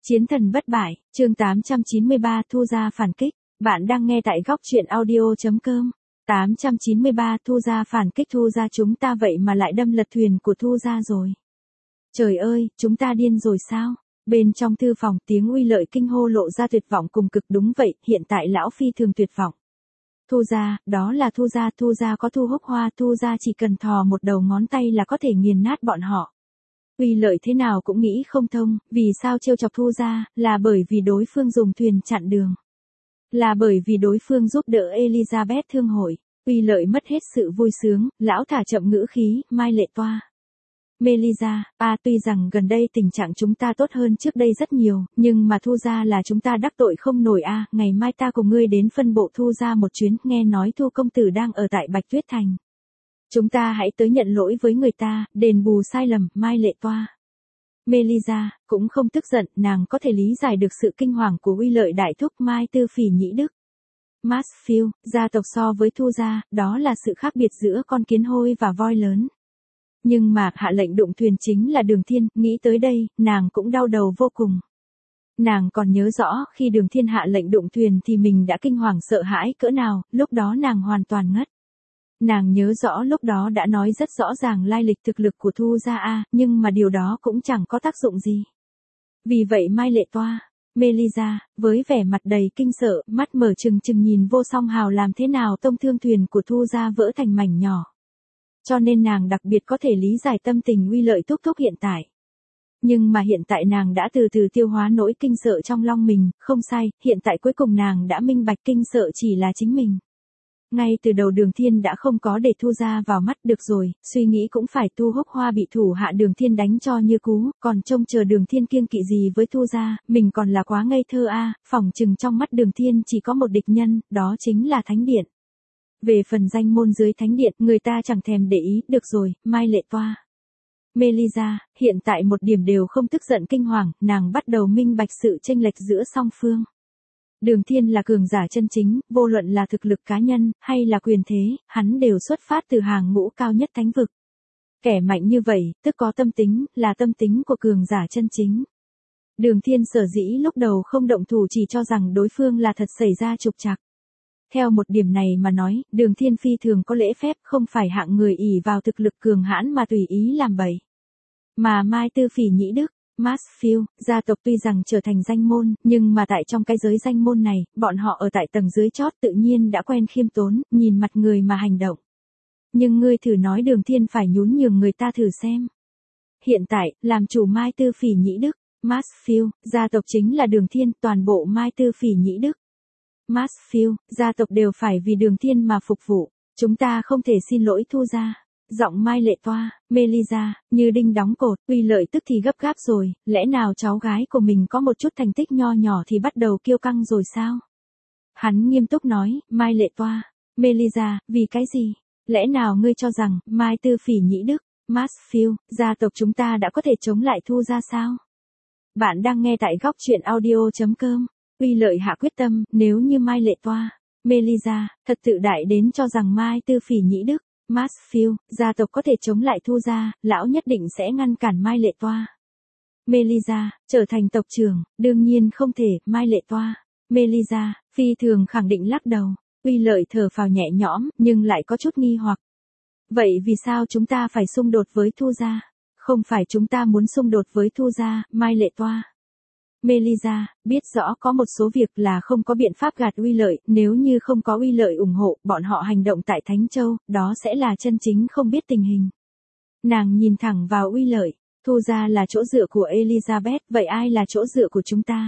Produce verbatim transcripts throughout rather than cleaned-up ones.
Chiến thần bất bại, chương tám trăm chín mươi ba Thu Gia phản kích. Bạn đang nghe tại góc truyện audio.com. tám trăm chín mươi ba Thu Gia phản kích. Thu Gia chúng ta vậy mà lại đâm lật thuyền của Thu Gia rồi. Trời ơi, chúng ta điên rồi sao? Bên trong thư phòng tiếng Uy Lợi kinh hô lộ ra tuyệt vọng cùng cực. Đúng vậy, hiện tại lão phi thường tuyệt vọng. Thu Gia, đó là Thu Gia. Thu Gia có Thu Húc Hoa. Thu Gia chỉ cần thò một đầu ngón tay là có thể nghiền nát bọn họ. Uy Lợi thế nào cũng nghĩ không thông, vì sao trêu chọc Thu Gia, là bởi vì đối phương dùng thuyền chặn đường. Là bởi vì đối phương giúp đỡ Elizabeth thương hội. Uy Lợi mất hết sự vui sướng, lão thả chậm ngữ khí, Mai Lệ Toa. Melisa, à tuy rằng gần đây tình trạng chúng ta tốt hơn trước đây rất nhiều, nhưng mà Thu Gia là chúng ta đắc tội không nổi a. À, ngày mai ta cùng ngươi đến phân bộ Thu Gia một chuyến, nghe nói Thu công tử đang ở tại Bạch Tuyết Thành. Chúng ta hãy tới nhận lỗi với người ta, đền bù sai lầm. Mai Lệ Toa. Melisa, cũng không tức giận, nàng có thể lý giải được sự kinh hoàng của Uy Lợi đại thúc. Mai Tư Phỉ Nhĩ Đức. Mansfield, gia tộc so với Thu Gia, đó là sự khác biệt giữa con kiến hôi và voi lớn. Nhưng mà hạ lệnh đụng thuyền chính là Đường Thiên, nghĩ tới đây, nàng cũng đau đầu vô cùng. Nàng còn nhớ rõ, khi Đường Thiên hạ lệnh đụng thuyền thì mình đã kinh hoàng sợ hãi cỡ nào, lúc đó nàng hoàn toàn ngất. Nàng nhớ rõ lúc đó đã nói rất rõ ràng lai lịch thực lực của Thu Gia a, nhưng mà điều đó cũng chẳng có tác dụng gì. Vì vậy Mai Lệ Toa, Melisa, với vẻ mặt đầy kinh sợ, mắt mở trừng trừng nhìn Vô Song Hào làm thế nào tông thương thuyền của Thu Gia vỡ thành mảnh nhỏ. Cho nên nàng đặc biệt có thể lý giải tâm tình Uy Lợi thúc thúc hiện tại. Nhưng mà hiện tại nàng đã từ từ tiêu hóa nỗi kinh sợ trong lòng mình, không sai, hiện tại cuối cùng nàng đã minh bạch kinh sợ chỉ là chính mình. Ngay từ đầu Đường Thiên đã không có để Thu Gia vào mắt. Được rồi, suy nghĩ cũng phải. Thu Húc Hoa bị thủ hạ Đường Thiên đánh cho như cú, còn trông chờ Đường Thiên kiêng kỵ gì với Thu Gia, mình còn là quá ngây thơ a. À, phỏng chừng trong mắt Đường Thiên chỉ có một địch nhân, đó chính là Thánh Điện. Về phần danh môn dưới Thánh Điện, người ta chẳng thèm để ý. Được rồi, Mai Lệ Toa. Melisa, hiện tại một điểm đều không tức giận kinh hoàng, nàng bắt đầu minh bạch sự chênh lệch giữa song phương. Đường Thiên là cường giả chân chính, vô luận là thực lực cá nhân, hay là quyền thế, hắn đều xuất phát từ hàng ngũ cao nhất thánh vực. Kẻ mạnh như vậy, tức có tâm tính, là tâm tính của cường giả chân chính. Đường Thiên sở dĩ lúc đầu không động thủ chỉ cho rằng đối phương là thật xảy ra trục trặc. Theo một điểm này mà nói, Đường Thiên phi thường có lễ phép, không phải hạng người ỷ vào thực lực cường hãn mà tùy ý làm bậy. Mà Mai Tư Phỉ Nhĩ Đức, Mansfield, gia tộc tuy rằng trở thành danh môn, nhưng mà tại trong cái giới danh môn này, bọn họ ở tại tầng dưới chót tự nhiên đã quen khiêm tốn, nhìn mặt người mà hành động. Nhưng ngươi thử nói Đường Thiên phải nhún nhường người ta thử xem. Hiện tại, làm chủ Mai Tư Phỉ Nhĩ Đức, Mansfield, gia tộc chính là Đường Thiên, toàn bộ Mai Tư Phỉ Nhĩ Đức. Mansfield, gia tộc đều phải vì Đường Thiên mà phục vụ, chúng ta không thể xin lỗi Thu Gia. Giọng Mai Lệ Toa, Melisa, như đinh đóng cột. Uy Lợi tức thì gấp gáp rồi, lẽ nào cháu gái của mình có một chút thành tích nho nhỏ thì bắt đầu kiêu căng rồi sao? Hắn nghiêm túc nói, Mai Lệ Toa, Melisa, vì cái gì? Lẽ nào ngươi cho rằng, Mai Tư Phỉ Nhĩ Đức, Mansfield, gia tộc chúng ta đã có thể chống lại Thu Gia sao? Bạn đang nghe tại góc truyện audio.com. Uy Lợi hạ quyết tâm, nếu như Mai Lệ Toa, Melisa, thật tự đại đến cho rằng Mai Tư Phỉ Nhĩ Đức, Mansfield, gia tộc có thể chống lại Thu Gia, lão nhất định sẽ ngăn cản Mai Lệ Toa. Melisa, trở thành tộc trưởng, đương nhiên không thể. Mai Lệ Toa, Melisa, phi thường khẳng định lắc đầu. Uy Lợi thở phào nhẹ nhõm, nhưng lại có chút nghi hoặc. Vậy vì sao chúng ta phải xung đột với Thu Gia? Không phải chúng ta muốn xung đột với Thu Gia. Mai Lệ Toa, Melisa, biết rõ có một số việc là không có biện pháp gạt Uy Lợi, nếu như không có Uy Lợi ủng hộ, bọn họ hành động tại Thánh Châu, đó sẽ là chân chính không biết tình hình. Nàng nhìn thẳng vào Uy Lợi, Thu Gia là chỗ dựa của Elizabeth, vậy ai là chỗ dựa của chúng ta?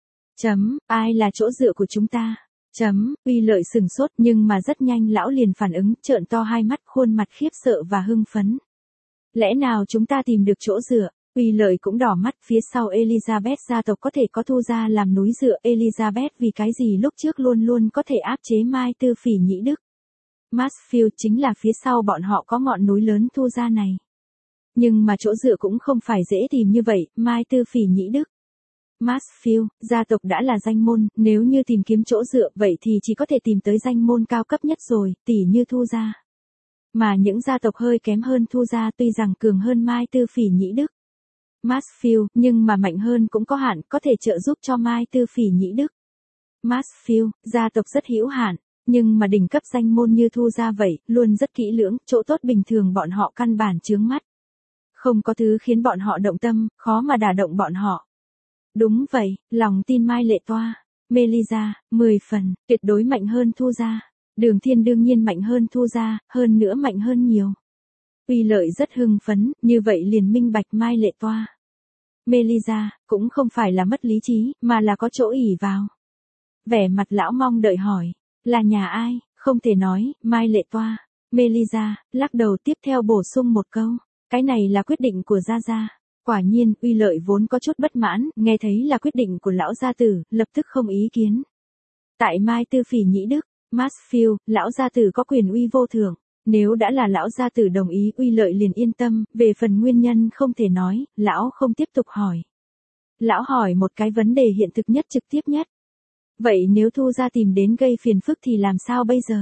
Chấm, ai là chỗ dựa của chúng ta? Chấm, Uy Lợi sừng sốt nhưng mà rất nhanh lão liền phản ứng, trợn to hai mắt, khuôn mặt khiếp sợ và hưng phấn. Lẽ nào chúng ta tìm được chỗ dựa? Uy Lợi cũng đỏ mắt, phía sau Elizabeth gia tộc có thể có Thu Gia làm núi dựa. Elizabeth vì cái gì lúc trước luôn luôn có thể áp chế Mai Tư Phỉ Nhĩ Đức. Mansfield chính là phía sau bọn họ có ngọn núi lớn Thu Gia này. Nhưng mà chỗ dựa cũng không phải dễ tìm như vậy. Mai Tư Phỉ Nhĩ Đức, Mansfield, gia tộc đã là danh môn, nếu như tìm kiếm chỗ dựa vậy thì chỉ có thể tìm tới danh môn cao cấp nhất rồi, tỉ như Thu Gia. Mà những gia tộc hơi kém hơn Thu Gia tuy rằng cường hơn Mai Tư Phỉ Nhĩ Đức, Mansfield, nhưng mà mạnh hơn cũng có hạn, có thể trợ giúp cho Mai Tư Phỉ Nhĩ Đức. Mansfield, gia tộc rất hữu hạn, nhưng mà đỉnh cấp danh môn như Thu gia vậy, luôn rất kỹ lưỡng, chỗ tốt bình thường bọn họ căn bản chướng mắt. Không có thứ khiến bọn họ động tâm, khó mà đả động bọn họ. Đúng vậy, lòng tin Mai Lệ Toa, Melisa, mười phần, tuyệt đối mạnh hơn Thu gia. Đường Thiên đương nhiên mạnh hơn Thu gia, hơn nữa mạnh hơn nhiều. Uy Lợi rất hưng phấn, như vậy liền minh bạch Mai Lệ Toa. Melisa, cũng không phải là mất lý trí, mà là có chỗ ỷ vào. Vẻ mặt lão mong đợi hỏi, là nhà ai, không thể nói, Mai Lệ Toa. Melisa, lắc đầu tiếp theo bổ sung một câu, cái này là quyết định của Gia Gia. Quả nhiên, Uy Lợi vốn có chút bất mãn, nghe thấy là quyết định của lão gia tử, lập tức không ý kiến. Tại Mai Tư Phỉ Nhĩ Đức, Mansfield, lão gia tử có quyền uy vô thượng. Nếu đã là lão gia tử đồng ý, Uy Lợi liền yên tâm, về phần nguyên nhân không thể nói, lão không tiếp tục hỏi. Lão hỏi một cái vấn đề hiện thực nhất trực tiếp nhất. Vậy nếu Thu gia tìm đến gây phiền phức thì làm sao bây giờ?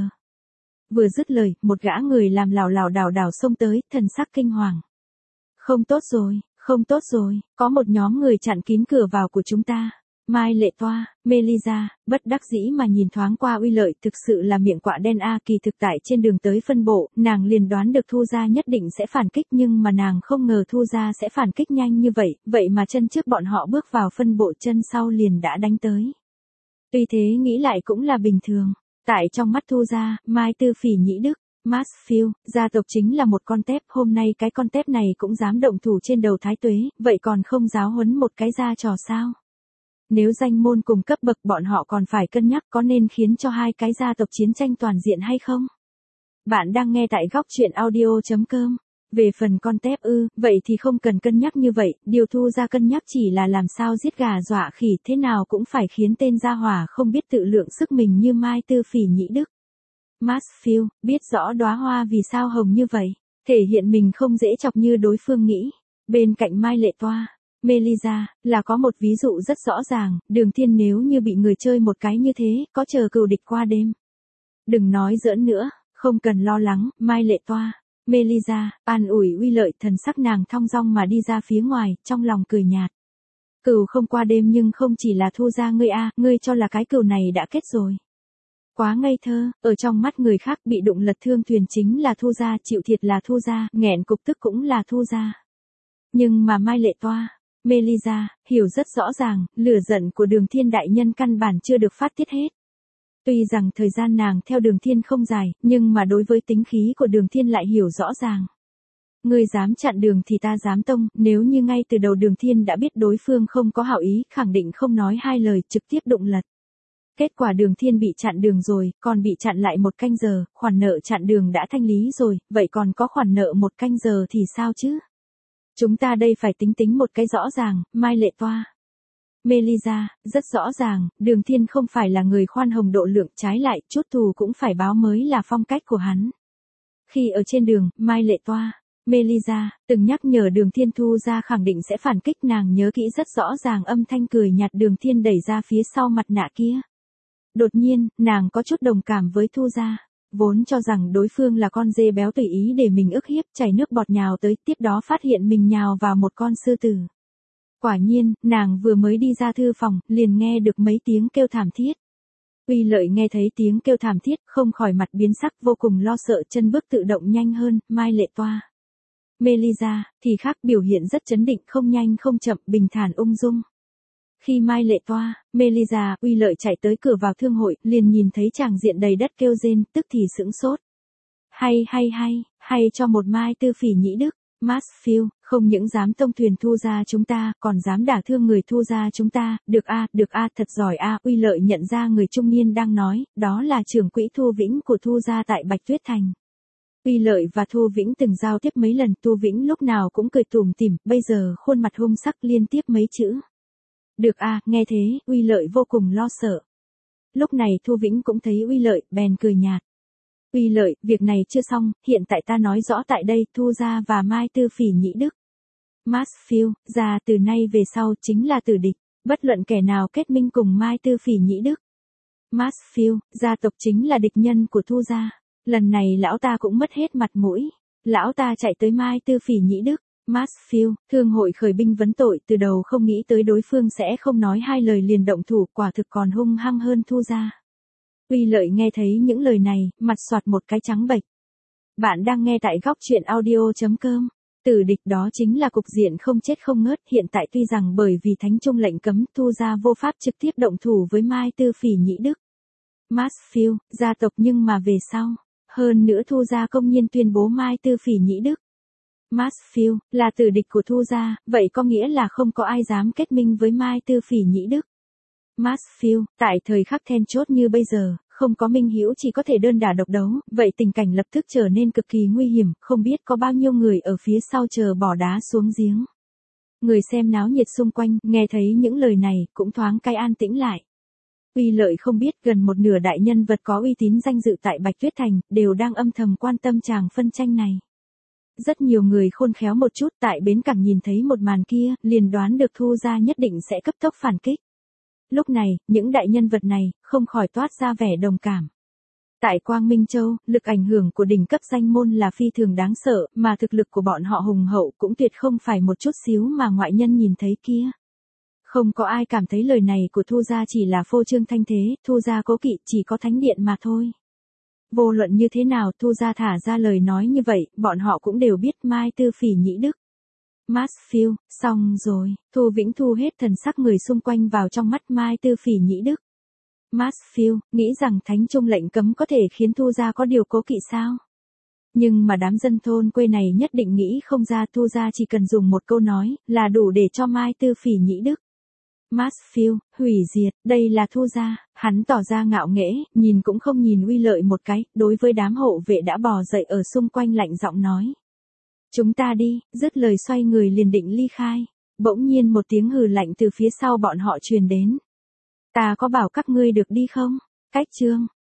Vừa dứt lời, một gã người làm lảo lảo đảo đảo xông tới, thần sắc kinh hoàng. Không tốt rồi, không tốt rồi, có một nhóm người chặn kín cửa vào của chúng ta. Mai Lệ Toa, Melisa, bất đắc dĩ mà nhìn thoáng qua Uy Lợi, thực sự là miệng quạ đen a. Kỳ thực tại trên đường tới phân bộ, nàng liền đoán được Thu gia nhất định sẽ phản kích, nhưng mà nàng không ngờ Thu gia sẽ phản kích nhanh như vậy, vậy mà chân trước bọn họ bước vào phân bộ, chân sau liền đã đánh tới. Tuy thế nghĩ lại cũng là bình thường, tại trong mắt Thu gia, Mai Tư Phỉ Nhĩ Đức, Mansfield, gia tộc chính là một con tép, hôm nay cái con tép này cũng dám động thủ trên đầu Thái Tuế, vậy còn không giáo huấn một cái ra trò sao? Nếu danh môn cùng cấp bậc bọn họ còn phải cân nhắc có nên khiến cho hai cái gia tộc chiến tranh toàn diện hay không? Bạn đang nghe tại góc truyện audio.com. Về phần con tép ư, vậy thì không cần cân nhắc như vậy, điều Thu gia cân nhắc chỉ là làm sao giết gà dọa khỉ, thế nào cũng phải khiến tên gia hỏa không biết tự lượng sức mình như Mai Tư Phỉ Nhĩ Đức. Mansfield, biết rõ đóa hoa vì sao hồng như vậy, thể hiện mình không dễ chọc như đối phương nghĩ. Bên cạnh Mai Lệ Toa, Melisa, là có một ví dụ rất rõ ràng, Đường Thiên nếu như bị người chơi một cái như thế, có chờ cừu địch qua đêm. Đừng nói giỡn nữa, không cần lo lắng, Mai Lệ Toa. Melisa, an ủi Uy Lợi, thần sắc nàng thong dong mà đi ra phía ngoài, trong lòng cười nhạt. Cừu không qua đêm nhưng không chỉ là Thu gia ngươi a, ngươi cho là cái cừu này đã kết rồi. Quá ngây thơ, ở trong mắt người khác bị đụng lật thương thuyền chính là Thu gia, chịu thiệt là Thu gia, nghẹn cục tức cũng là Thu gia. Nhưng mà Mai Lệ Toa, Melisa, hiểu rất rõ ràng, lửa giận của Đường Thiên đại nhân căn bản chưa được phát tiết hết. Tuy rằng thời gian nàng theo Đường Thiên không dài, nhưng mà đối với tính khí của Đường Thiên lại hiểu rõ ràng. Ngươi dám chặn đường thì ta dám tông, nếu như ngay từ đầu Đường Thiên đã biết đối phương không có hảo ý, khẳng định không nói hai lời, trực tiếp đụng lật. Kết quả Đường Thiên bị chặn đường rồi, còn bị chặn lại một canh giờ, khoản nợ chặn đường đã thanh lý rồi, vậy còn có khoản nợ một canh giờ thì sao chứ? Chúng ta đây phải tính tính một cái rõ ràng, Mai Lệ Toa. Melisa, rất rõ ràng, Đường Thiên không phải là người khoan hồng độ lượng, trái lại, chút thù cũng phải báo mới là phong cách của hắn. Khi ở trên đường, Mai Lệ Toa, Melisa, từng nhắc nhở Đường Thiên Thu gia khẳng định sẽ phản kích, nàng nhớ kỹ rất rõ ràng âm thanh cười nhạt Đường Thiên đẩy ra phía sau mặt nạ kia. Đột nhiên, nàng có chút đồng cảm với Thu gia. Vốn cho rằng đối phương là con dê béo tùy ý để mình ức hiếp, chảy nước bọt nhào tới, tiếp đó phát hiện mình nhào vào một con sư tử. Quả nhiên, nàng vừa mới đi ra thư phòng, liền nghe được mấy tiếng kêu thảm thiết. Uy Lợi nghe thấy tiếng kêu thảm thiết, không khỏi mặt biến sắc, vô cùng lo sợ, chân bước tự động nhanh hơn. Mai Lệ Toa, Melisa, thì khác, biểu hiện rất trấn định, không nhanh không chậm, bình thản ung dung. Khi Mai Lệ Toa, Melisa, Uy Lợi chạy tới cửa vào thương hội, liền nhìn thấy tràng diện đầy đất kêu rên, tức thì sững sốt. Hay hay hay, hay cho một Mai Tư Phỉ Nhĩ Đức. Mansfield, không những dám tông thuyền Thu gia chúng ta, còn dám đả thương người Thu gia chúng ta, được a, được a, thật giỏi a. Uy Lợi nhận ra người trung niên đang nói, đó là trưởng quỹ Thu Vĩnh của Thu gia tại Bạch Tuyết Thành. Uy Lợi và Thu Vĩnh từng giao tiếp mấy lần, Thu Vĩnh lúc nào cũng cười tủm tỉm, bây giờ khuôn mặt hung sắc liên tiếp mấy chữ. Được a, nghe thế, Uy Lợi vô cùng lo sợ. Lúc này Thu Vĩnh cũng thấy Uy Lợi, bèn cười nhạt. Uy Lợi, việc này chưa xong, hiện tại ta nói rõ tại đây, Thu gia và Mai Tư Phỉ Nhĩ Đức. Mansfield, gia từ nay về sau chính là tử địch, bất luận kẻ nào kết minh cùng Mai Tư Phỉ Nhĩ Đức. Mansfield, gia tộc chính là địch nhân của Thu gia. Lần này lão ta cũng mất hết mặt mũi. Lão ta chạy tới Mai Tư Phỉ Nhĩ Đức, Mansfield, thương hội khởi binh vấn tội, từ đầu không nghĩ tới đối phương sẽ không nói hai lời liền động thủ, quả thực còn hung hăng hơn Thu gia. Uy Lợi nghe thấy những lời này, mặt xoạt một cái trắng bệch. Bạn đang nghe tại góc truyện audio.com. Tử địch đó chính là cục diện không chết không ngớt, hiện tại tuy rằng bởi vì thánh trung lệnh cấm, Thu gia vô pháp trực tiếp động thủ với Mai Tư Phỉ Nhĩ Đức. Mansfield, gia tộc, nhưng mà về sau, hơn nữa Thu gia công nhiên tuyên bố Mai Tư Phỉ Nhĩ Đức. Mansfield, là tử địch của Thu gia, vậy có nghĩa là không có ai dám kết minh với Mai Tư Phỉ Nhĩ Đức. Mansfield, tại thời khắc then chốt như bây giờ, không có minh hữu chỉ có thể đơn đả độc đấu, vậy tình cảnh lập tức trở nên cực kỳ nguy hiểm, không biết có bao nhiêu người ở phía sau chờ bỏ đá xuống giếng. Người xem náo nhiệt xung quanh, nghe thấy những lời này, cũng thoáng cái an tĩnh lại. Uy Lợi không biết gần một nửa đại nhân vật có uy tín danh dự tại Bạch Tuyết Thành, đều đang âm thầm quan tâm tràng phân tranh này. Rất nhiều người khôn khéo một chút tại bến cảng nhìn thấy một màn kia, liền đoán được Thu gia nhất định sẽ cấp tốc phản kích. Lúc này, những đại nhân vật này, không khỏi toát ra vẻ đồng cảm. Tại Quang Minh Châu, lực ảnh hưởng của đỉnh cấp danh môn là phi thường đáng sợ, mà thực lực của bọn họ hùng hậu cũng tuyệt không phải một chút xíu mà ngoại nhân nhìn thấy kia. Không có ai cảm thấy lời này của Thu gia chỉ là phô trương thanh thế, Thu gia cố kỵ chỉ có thánh điện mà thôi. Vô luận như thế nào, Thu gia thả ra lời nói như vậy, bọn họ cũng đều biết Mai Tư Phỉ Nhĩ Đức. Mansfield, xong rồi, Thu Vĩnh thu hết thần sắc người xung quanh vào trong mắt Mai Tư Phỉ Nhĩ Đức. Mansfield, nghĩ rằng thánh trung lệnh cấm có thể khiến Thu gia có điều cố kỵ sao? Nhưng mà đám dân thôn quê này nhất định nghĩ không ra, Thu gia chỉ cần dùng một câu nói, là đủ để cho Mai Tư Phỉ Nhĩ Đức. Mansfield, hủy diệt, đây là Thu gia, hắn tỏ ra ngạo nghễ, nhìn cũng không nhìn Uy Lợi một cái, đối với đám hộ vệ đã bò dậy ở xung quanh lạnh giọng nói. Chúng ta đi, dứt lời xoay người liền định ly khai. Bỗng nhiên một tiếng hừ lạnh từ phía sau bọn họ truyền đến. Ta có bảo các ngươi được đi không? Cách chương.